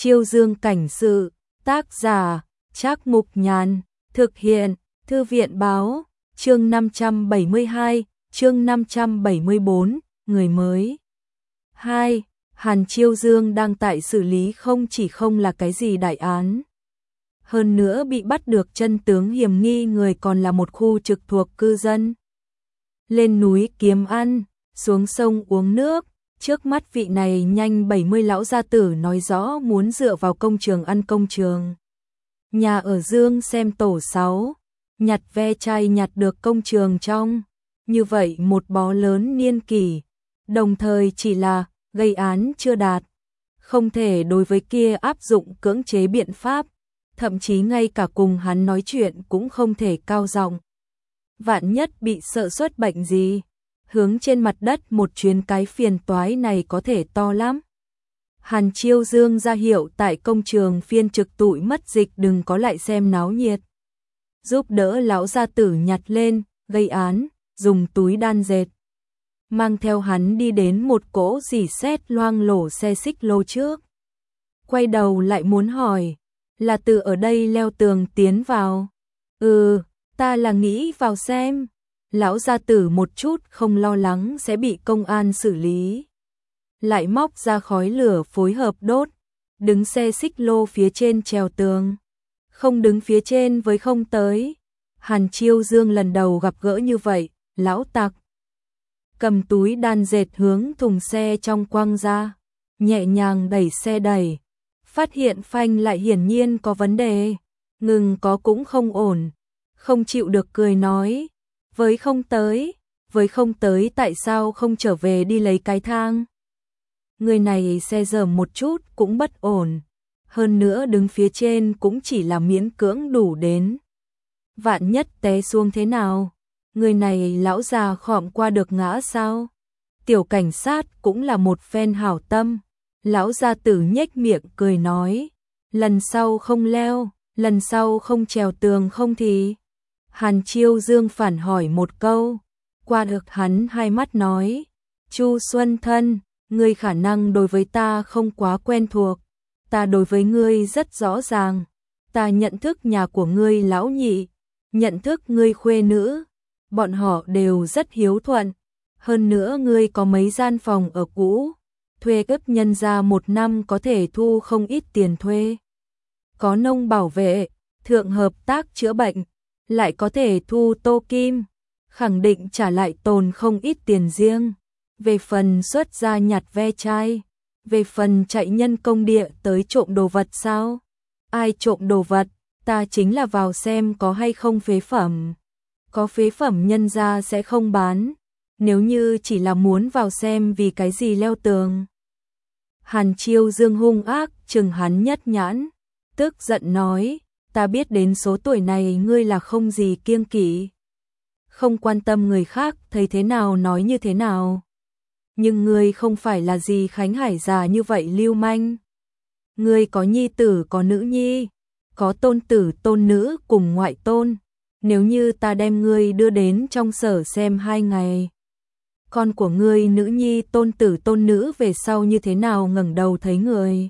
Chiêu Dương cảnh sự, tác giả, Trác Mục Nhàn, thực hiện, Thư viện báo, chương 572, chương 574, người mới. 2. Hàn Chiêu Dương đang tại xử lý không chỉ không là cái gì đại án. Hơn nữa bị bắt được chân tướng hiểm nghi người còn là một khu trực thuộc cư dân. Lên núi kiếm ăn, xuống sông uống nước, trước mắt vị này nhanh 70 lão gia tử nói rõ muốn dựa vào công trường ăn công trường. Nhà ở Dương xem tổ 6, nhặt ve chai nhặt được công trường trong, như vậy một bó lớn niên kỷ, đồng thời chỉ là gây án chưa đạt, không thể đối với kia áp dụng cưỡng chế biện pháp, thậm chí ngay cả cùng hắn nói chuyện cũng không thể cao giọng. Vạn nhất bị sợ xuất bệnh gì, hướng trên mặt đất một chuyến cái phiền toái này có thể to lắm. Hàn Chiêu Dương ra hiệu tại công trường phiên trực tụi mất dịch đừng có lại xem náo nhiệt. Giúp đỡ lão gia tử nhặt lên, gây án, dùng túi đan dệt. Mang theo hắn đi đến một cỗ dỉ sét loang lổ xe xích lô trước. Quay đầu lại muốn hỏi, là từ ở đây leo tường tiến vào? Ta là nghĩ vào xem. Lão gia tử một chút không lo lắng sẽ bị công an xử lý. Lại móc ra khói lửa phối hợp đốt, đứng xe xích lô phía trên trèo tường. Không đứng phía trên với không tới. Hàn Chiêu Dương lần đầu gặp gỡ như vậy, lão tặc. Cầm túi đan dệt hướng thùng xe trong quăng ra, nhẹ nhàng đẩy xe đẩy. Phát hiện phanh lại hiển nhiên có vấn đề, ngừng có cũng không ổn. Không chịu được cười nói, với không tới tại sao không trở về đi lấy cái thang. Người này xe dởm một chút cũng bất ổn, hơn nữa đứng phía trên cũng chỉ là miễn cưỡng đủ đến. Vạn nhất té xuống thế nào, người này lão già khom qua được ngã sao? Tiểu cảnh sát cũng là một phen hảo tâm, lão gia tử nhếch miệng cười nói, lần sau không leo, lần sau không trèo tường không thì. Hàn Chiêu Dương phản hỏi một câu, qua được hắn hai mắt nói, Chu Xuân Thân, ngươi khả năng đối với ta không quá quen thuộc, ta đối với ngươi rất rõ ràng, ta nhận thức nhà của ngươi lão nhị, nhận thức ngươi khuê nữ, bọn họ đều rất hiếu thuận, hơn nữa ngươi có mấy gian phòng ở cũ, thuê cấp nhân ra một năm có thể thu không ít tiền thuê. Có nông bảo vệ, thượng hợp tác chữa bệnh, lại có thể thu tô kim, khẳng định trả lại tồn không ít tiền riêng. Về phần xuất ra nhặt ve chai, về phần chạy nhân công địa tới trộm đồ vật sao? Ai trộm đồ vật, ta chính là vào xem có hay không phế phẩm. Có phế phẩm nhân ra sẽ không bán, nếu như chỉ là muốn vào xem vì cái gì leo tường. Hàn Chiêu Dương hung ác chừng hắn nhất nhãn, tức giận nói, ta biết đến số tuổi này ngươi là không gì kiêng kỵ, không quan tâm người khác thấy thế nào nói như thế nào. Nhưng ngươi không phải là gì Khánh Hải già như vậy lưu manh. Ngươi có nhi tử có nữ nhi, có tôn tử tôn nữ cùng ngoại tôn. Nếu như ta đem ngươi đưa đến trong sở xem 2 ngày, con của ngươi nữ nhi tôn tử tôn nữ về sau như thế nào ngẩng đầu thấy người.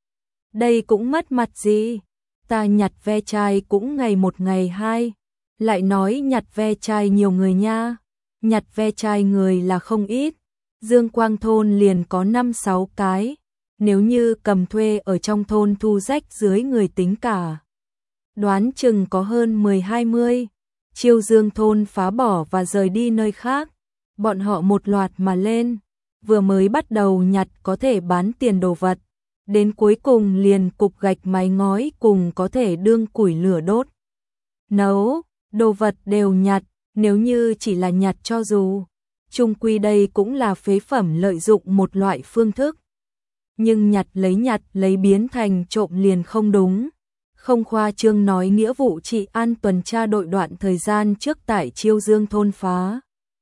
Đây cũng mất mặt gì. Ta nhặt ve chai cũng ngày 1 ngày 2, lại nói nhặt ve chai nhiều người nha, nhặt ve chai người là không ít, Dương Quang thôn liền có 5-6 cái, nếu như cầm thuê ở trong thôn thu rách dưới người tính cả, đoán chừng có hơn 10-20, Chiêu Dương thôn phá bỏ và rời đi nơi khác, bọn họ một loạt mà lên, vừa mới bắt đầu nhặt có thể bán tiền đồ vật. Đến cuối cùng liền cục gạch mái ngói cùng có thể đương củi lửa đốt. Nấu, đồ vật đều nhặt, nếu như chỉ là nhặt cho dù. Chung quy đây cũng là phế phẩm lợi dụng một loại phương thức. Nhưng nhặt lấy biến thành trộm liền không đúng. Không khoa trương nói nghĩa vụ trị an tuần tra đội đoạn thời gian trước tại Chiêu Dương thôn phá.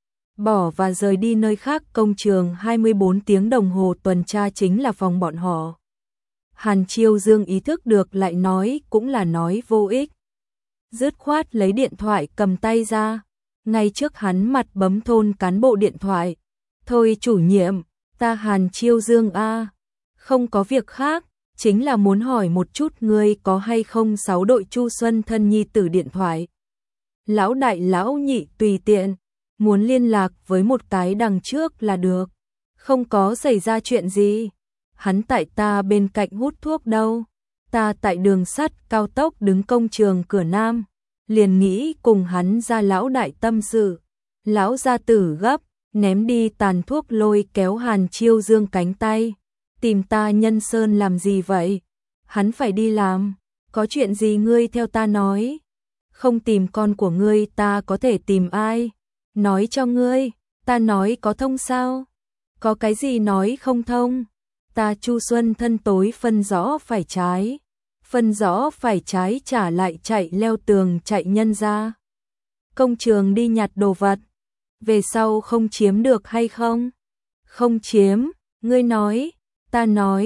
Bỏ và rời đi nơi khác công trường 24 tiếng đồng hồ tuần tra chính là phòng bọn họ. Hàn Chiêu Dương ý thức được lại nói cũng là nói vô ích. Dứt khoát lấy điện thoại cầm tay ra, ngay trước hắn mặt bấm thôn cán bộ điện thoại. Thôi chủ nhiệm, ta Hàn Chiêu Dương a, không có việc khác, chính là muốn hỏi một chút ngươi có hay không 6 đội Chu Xuân thân nhi tử điện thoại. Lão đại lão nhị tùy tiện, muốn liên lạc với một cái đằng trước là được. Không có xảy ra chuyện gì. Hắn tại ta bên cạnh hút thuốc đâu. Ta tại đường sắt cao tốc đứng công trường cửa Nam. Liền nghĩ cùng hắn ra lão đại tâm sự. Lão gia tử gấp, ném đi tàn thuốc lôi kéo Hàn Chiêu Dương cánh tay. Tìm ta Nhân Sơn làm gì vậy? Hắn phải đi làm. Có chuyện gì ngươi theo ta nói? Không tìm con của ngươi ta có thể tìm ai? Nói cho ngươi, ta nói có thông sao? Có cái gì nói không thông? Ta Chu Xuân thân tối phân rõ phải trái. Phân rõ phải trái trả lại chạy leo tường chạy nhân ra. Công trường đi nhặt đồ vật. Về sau không chiếm được hay không? Không chiếm, ngươi nói, ta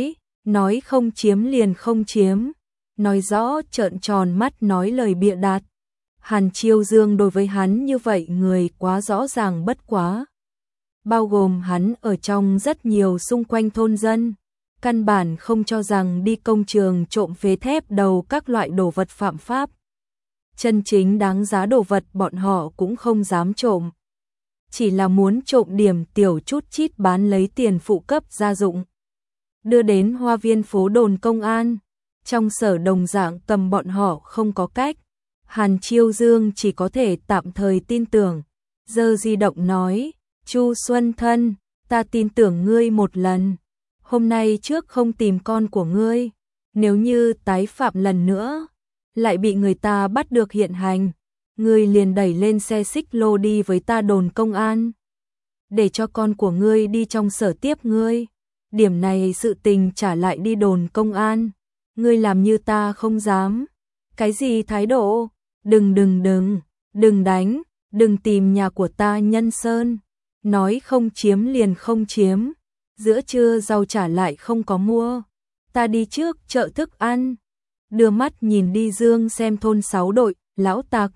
nói không chiếm liền không chiếm. Nói rõ trợn tròn mắt nói lời bịa đặt. Hàn Chiêu Dương đối với hắn như vậy người quá rõ ràng bất quá. Bao gồm hắn ở trong rất nhiều xung quanh thôn dân. Căn bản không cho rằng đi công trường trộm phế thép đầu các loại đồ vật phạm pháp. Chân chính đáng giá đồ vật bọn họ cũng không dám trộm. Chỉ là muốn trộm điểm tiểu chút chít bán lấy tiền phụ cấp gia dụng. Đưa đến hoa viên phố đồn công an. Trong sở đồng dạng cầm bọn họ không có cách. Hàn Chiêu Dương chỉ có thể tạm thời tin tưởng. Giơ di động nói, Chu Xuân thân, ta tin tưởng ngươi một lần. Hôm nay trước không tìm con của ngươi. Nếu như tái phạm lần nữa, lại bị người ta bắt được hiện hành. Ngươi liền đẩy lên xe xích lô đi với ta đồn công an. Để cho con của ngươi đi trong sở tiếp ngươi. Điểm này sự tình trả lại đi đồn công an. Ngươi làm như ta không dám. Cái gì thái độ? Đừng đánh, đừng tìm nhà của ta Nhân Sơn. Nói không chiếm liền không chiếm. Giữa trưa rau trả lại không có mua. Ta đi trước chợ thức ăn. Đưa mắt nhìn đi Dương xem thôn 6 đội, lão tặc.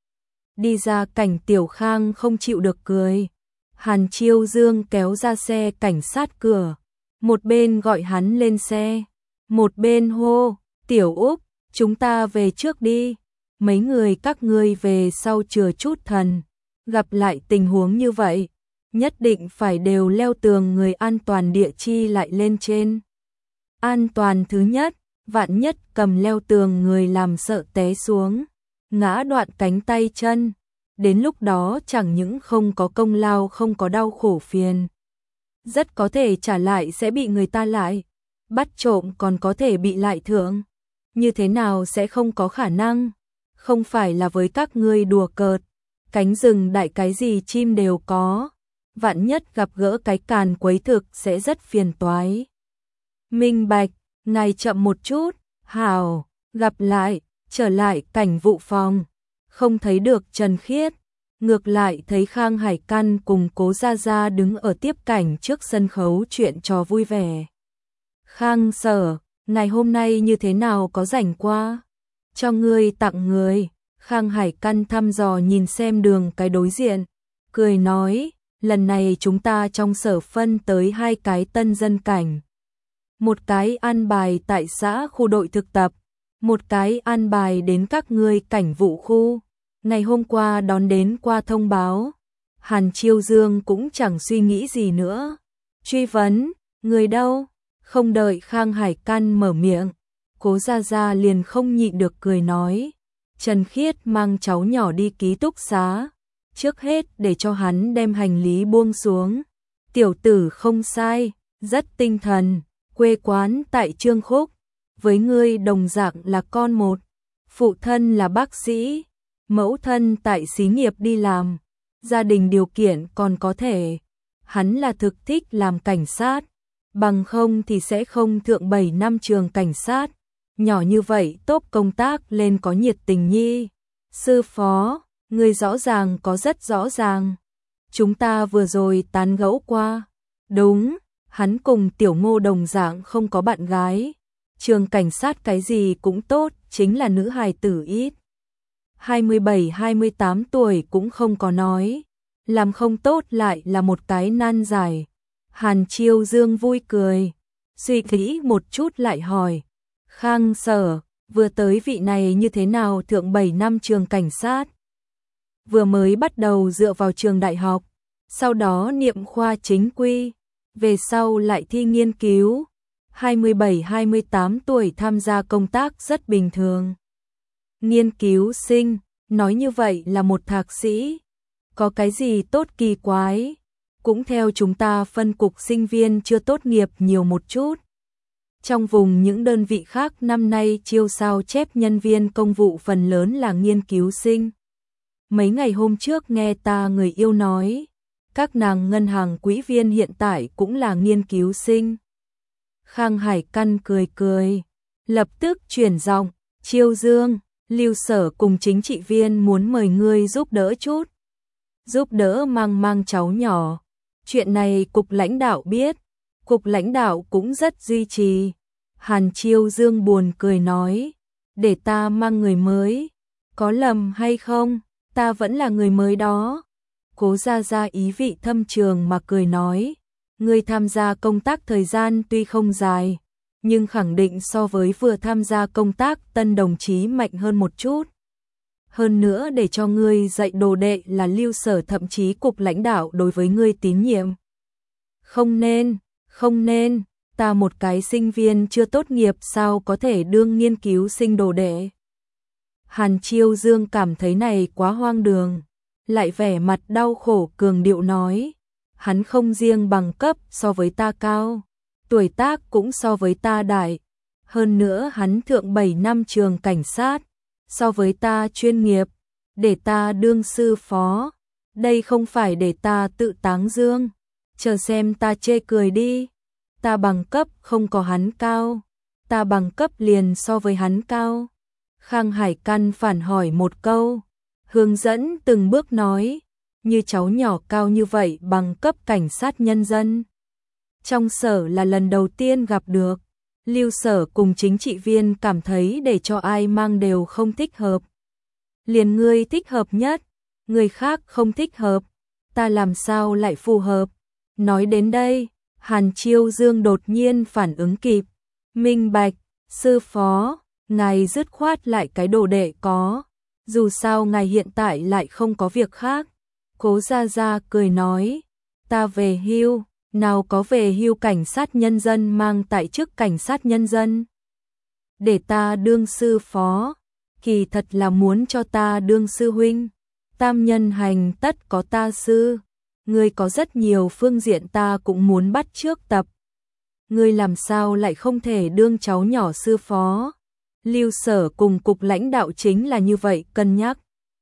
Đi ra cảnh Tiểu Khang không chịu được cười. Hàn Chiêu Dương kéo ra xe cảnh sát cửa. Một bên gọi hắn lên xe. Một bên hô, Tiểu Úc, chúng ta về trước đi. Mấy người các ngươi về sau chừa chút thần. Gặp lại tình huống như vậy, nhất định phải đều leo tường người an toàn địa chi lại lên trên. An toàn thứ nhất, vạn nhất cầm leo tường người làm sợ té xuống, ngã đoạn cánh tay chân. Đến lúc đó chẳng những không có công lao không có đau khổ phiền. Rất có thể trả lại sẽ bị người ta lại. Bắt trộm còn có thể bị lại thưởng. Như thế nào sẽ không có khả năng? Không phải là với các ngươi đùa cợt. Cánh rừng đại cái gì chim đều có. Vạn nhất gặp gỡ cái càn quấy thực sẽ rất phiền toái. Minh Bạch, ngài chậm một chút. Hảo, gặp lại, trở lại cảnh vụ phòng. Không thấy được Trần Khiết. Ngược lại thấy Khang Hải Căn cùng Cố Gia Gia đứng ở tiếp cảnh trước sân khấu chuyện trò vui vẻ. Khang Sở, ngày hôm nay như thế nào có rảnh qua? Cho ngươi tặng người. Khang Hải Căn thăm dò nhìn xem đường cái đối diện. Cười nói, lần này chúng ta trong sở phân tới 2 cái tân dân cảnh. Một cái an bài tại xã khu đội thực tập. Một cái an bài đến các ngươi cảnh vụ khu. Ngày hôm qua đón đến qua thông báo. Hàn Chiêu Dương cũng chẳng suy nghĩ gì nữa. Truy vấn, người đâu? Không đợi Khang Hải Căn mở miệng, Cố Gia Gia liền không nhịn được cười nói. Trần Khiết mang cháu nhỏ đi ký túc xá. Trước hết để cho hắn đem hành lý buông xuống. Tiểu tử không sai, rất tinh thần, quê quán tại Trương Khúc. Với ngươi đồng dạng là con một. Phụ thân là bác sĩ. Mẫu thân tại xí nghiệp đi làm, gia đình điều kiện còn có thể. Hắn là thực thích làm cảnh sát, bằng không thì sẽ không thượng 7 năm trường cảnh sát. Nhỏ như vậy tốt công tác lên có nhiệt tình nhi. Sư phó, người rõ ràng có rất rõ ràng. Chúng ta vừa rồi tán gẫu qua. Đúng, hắn cùng Tiểu Ngô đồng dạng không có bạn gái. Trường cảnh sát cái gì cũng tốt, chính là nữ hài tử ít. 27-28 tuổi cũng không có nói. Làm không tốt lại là một cái nan giải. Hàn Chiêu Dương vui cười. Suy nghĩ một chút lại hỏi. Khang Sở, vừa tới vị này như thế nào? Thượng 7 năm trường cảnh sát. Vừa mới bắt đầu dựa vào trường đại học, sau đó niệm khoa chính quy, về sau lại thi nghiên cứu. 27-28 tuổi tham gia công tác rất bình thường. Nghiên cứu sinh, nói như vậy là một thạc sĩ. Có cái gì tốt kỳ quái? Cũng theo chúng ta phân cục sinh viên chưa tốt nghiệp nhiều một chút. Trong vùng những đơn vị khác năm nay chiêu sao chép nhân viên công vụ phần lớn là nghiên cứu sinh. Mấy ngày hôm trước nghe ta người yêu nói, các nàng ngân hàng quỹ viên hiện tại cũng là nghiên cứu sinh. Khang Hải Căn cười cười, lập tức chuyển giọng, Chiêu Dương, Lưu Sở cùng chính trị viên muốn mời ngươi giúp đỡ chút. Giúp đỡ mang cháu nhỏ. Chuyện này cục lãnh đạo biết, cục lãnh đạo cũng rất duy trì. Hàn Chiêu Dương buồn cười nói, để ta mang người mới, có lầm hay không, ta vẫn là người mới đó. Cố Gia Gia ý vị thâm trường mà cười nói, ngươi tham gia công tác thời gian tuy không dài, nhưng khẳng định so với vừa tham gia công tác tân đồng chí mạnh hơn một chút. Hơn nữa để cho ngươi dạy đồ đệ là Lưu Sở thậm chí cục lãnh đạo đối với ngươi tín nhiệm. Không nên, ta một cái sinh viên chưa tốt nghiệp sao có thể đương nghiên cứu sinh đồ đệ. Hàn Chiêu Dương cảm thấy này quá hoang đường, lại vẻ mặt đau khổ cường điệu nói, hắn không riêng bằng cấp so với ta cao, tuổi tác cũng so với ta đại, hơn nữa hắn thượng 7 năm trường cảnh sát, so với ta chuyên nghiệp, để ta đương sư phó, đây không phải để ta tự táng dương, chờ xem ta chê cười đi, ta bằng cấp không có hắn cao, ta bằng cấp liền so với hắn cao. Khang Hải Căn phản hỏi một câu, hướng dẫn từng bước nói, như cháu nhỏ cao như vậy bằng cấp cảnh sát nhân dân. Trong sở là lần đầu tiên gặp được, Lưu Sở cùng chính trị viên cảm thấy để cho ai mang đều không thích hợp. Liền ngươi thích hợp nhất, người khác không thích hợp, ta làm sao lại phù hợp. Nói đến đây, Hàn Chiêu Dương đột nhiên phản ứng kịp, minh bạch, sư phó, ngài dứt khoát lại cái đồ đệ có, dù sao ngài hiện tại lại không có việc khác. Cố Gia Gia cười nói, ta về hưu, nào có về hưu cảnh sát nhân dân mang tại chức cảnh sát nhân dân. Để ta đương sư phó, kỳ thật là muốn cho ta đương sư huynh, tam nhân hành tất có ta sư, ngươi có rất nhiều phương diện ta cũng muốn bắt chước tập. Ngươi làm sao lại không thể đương cháu nhỏ sư phó? Lưu Sở cùng cục lãnh đạo chính là như vậy cân nhắc.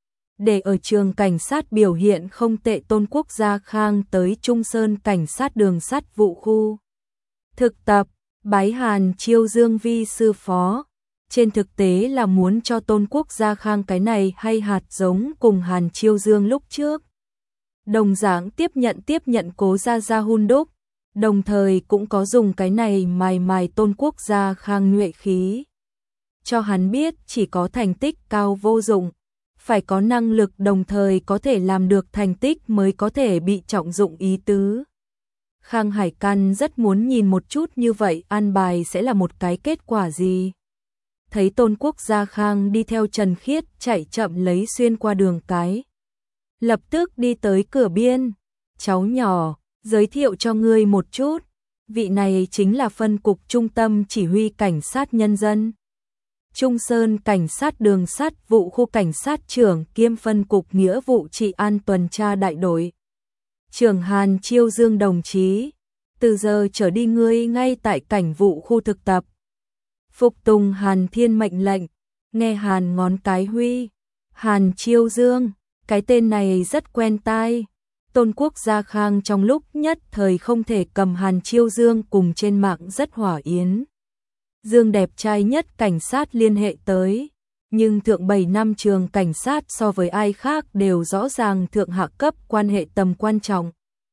Để ở trường cảnh sát biểu hiện không tệ Tôn Quốc Gia Khang tới Trung Sơn cảnh sát đường sắt vụ khu. Thực tập, bái Hàn Chiêu Dương vi sư phó. Trên thực tế là muốn cho Tôn Quốc Gia Khang cái này hay hạt giống cùng Hàn Chiêu Dương lúc trước. Đồng dạng tiếp nhận Cố Gia Gia hun đúc, đồng thời cũng có dùng cái này mài Tôn Quốc Gia Khang nhuệ khí. Cho hắn biết chỉ có thành tích cao vô dụng, phải có năng lực đồng thời có thể làm được thành tích mới có thể bị trọng dụng ý tứ. Khang Hải Căn rất muốn nhìn một chút như vậy an bài sẽ là một cái kết quả gì. Thấy Tôn Quốc Gia Khang đi theo Trần Khiết chạy chậm lấy xuyên qua đường cái. Lập tức đi tới cửa biên. Cháu nhỏ, giới thiệu cho ngươi một chút. Vị này chính là phân cục trung tâm chỉ huy cảnh sát nhân dân. Trung Sơn cảnh sát đường sắt vụ khu cảnh sát trưởng kiêm phân cục nghĩa vụ trị an tuần tra đại đội. Trưởng Hàn Chiêu Dương đồng chí, từ giờ trở đi ngươi ngay tại cảnh vụ khu thực tập. Phục tùng Hàn Thiên mệnh lệnh, nghe Hàn ngón cái huy. Hàn Chiêu Dương, cái tên này rất quen tai. Tôn Quốc Gia Khang trong lúc nhất thời không thể cầm Hàn Chiêu Dương cùng trên mạng rất hỏa yến. Dương đẹp trai nhất cảnh sát liên hệ tới, nhưng thượng 7 năm trường cảnh sát so với ai khác đều rõ ràng thượng hạ cấp quan hệ tầm quan trọng.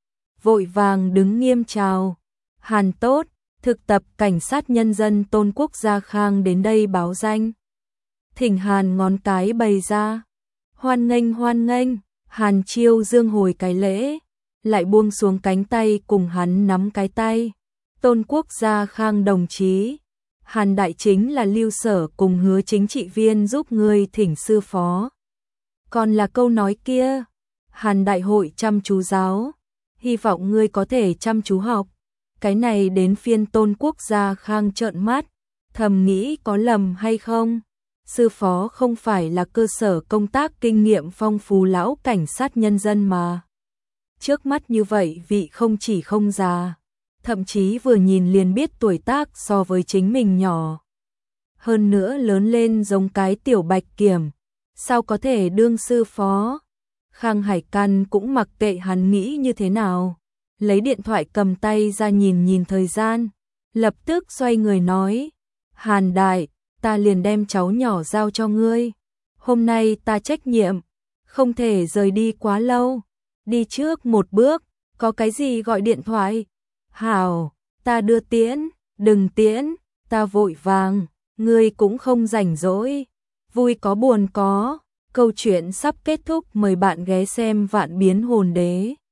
Vội vàng đứng nghiêm chào, Hàn tốt, thực tập cảnh sát nhân dân Tôn Quốc Gia Khang đến đây báo danh. Thỉnh Hàn ngón cái bày ra, hoan nghênh, Hàn Chiêu Dương hồi cái lễ, lại buông xuống cánh tay cùng hắn nắm cái tay. Tôn Quốc Gia Khang đồng chí, Hàn Đại chính là Lưu Sở cùng Hứa chính trị viên giúp ngươi thỉnh sư phó. Còn là câu nói kia, Hàn Đại hội chăm chú giáo, hy vọng ngươi có thể chăm chú học. Cái này đến phiên Tôn Quốc Gia Khang trợn mắt, thầm nghĩ có lầm hay không? Sư phó không phải là cơ sở công tác kinh nghiệm phong phú lão cảnh sát nhân dân mà. Trước mắt như vậy vị không chỉ không già, thậm chí vừa nhìn liền biết tuổi tác so với chính mình nhỏ. Hơn nữa lớn lên giống cái tiểu bạch kiểm, sao có thể đương sư phó? Khang Hải Căn cũng mặc kệ hắn nghĩ như thế nào, lấy điện thoại cầm tay ra nhìn thời gian, lập tức xoay người nói, Hàn Đại, ta liền đem cháu nhỏ giao cho ngươi. Hôm nay ta trách nhiệm, không thể rời đi quá lâu. Đi trước một bước, có cái gì gọi điện thoại. Hảo, ta đưa tiễn, đừng tiễn, ta vội vàng, ngươi cũng không rảnh rỗi. Vui có buồn có, câu chuyện sắp kết thúc, mời bạn ghé xem Vạn Biến Hồn Đế.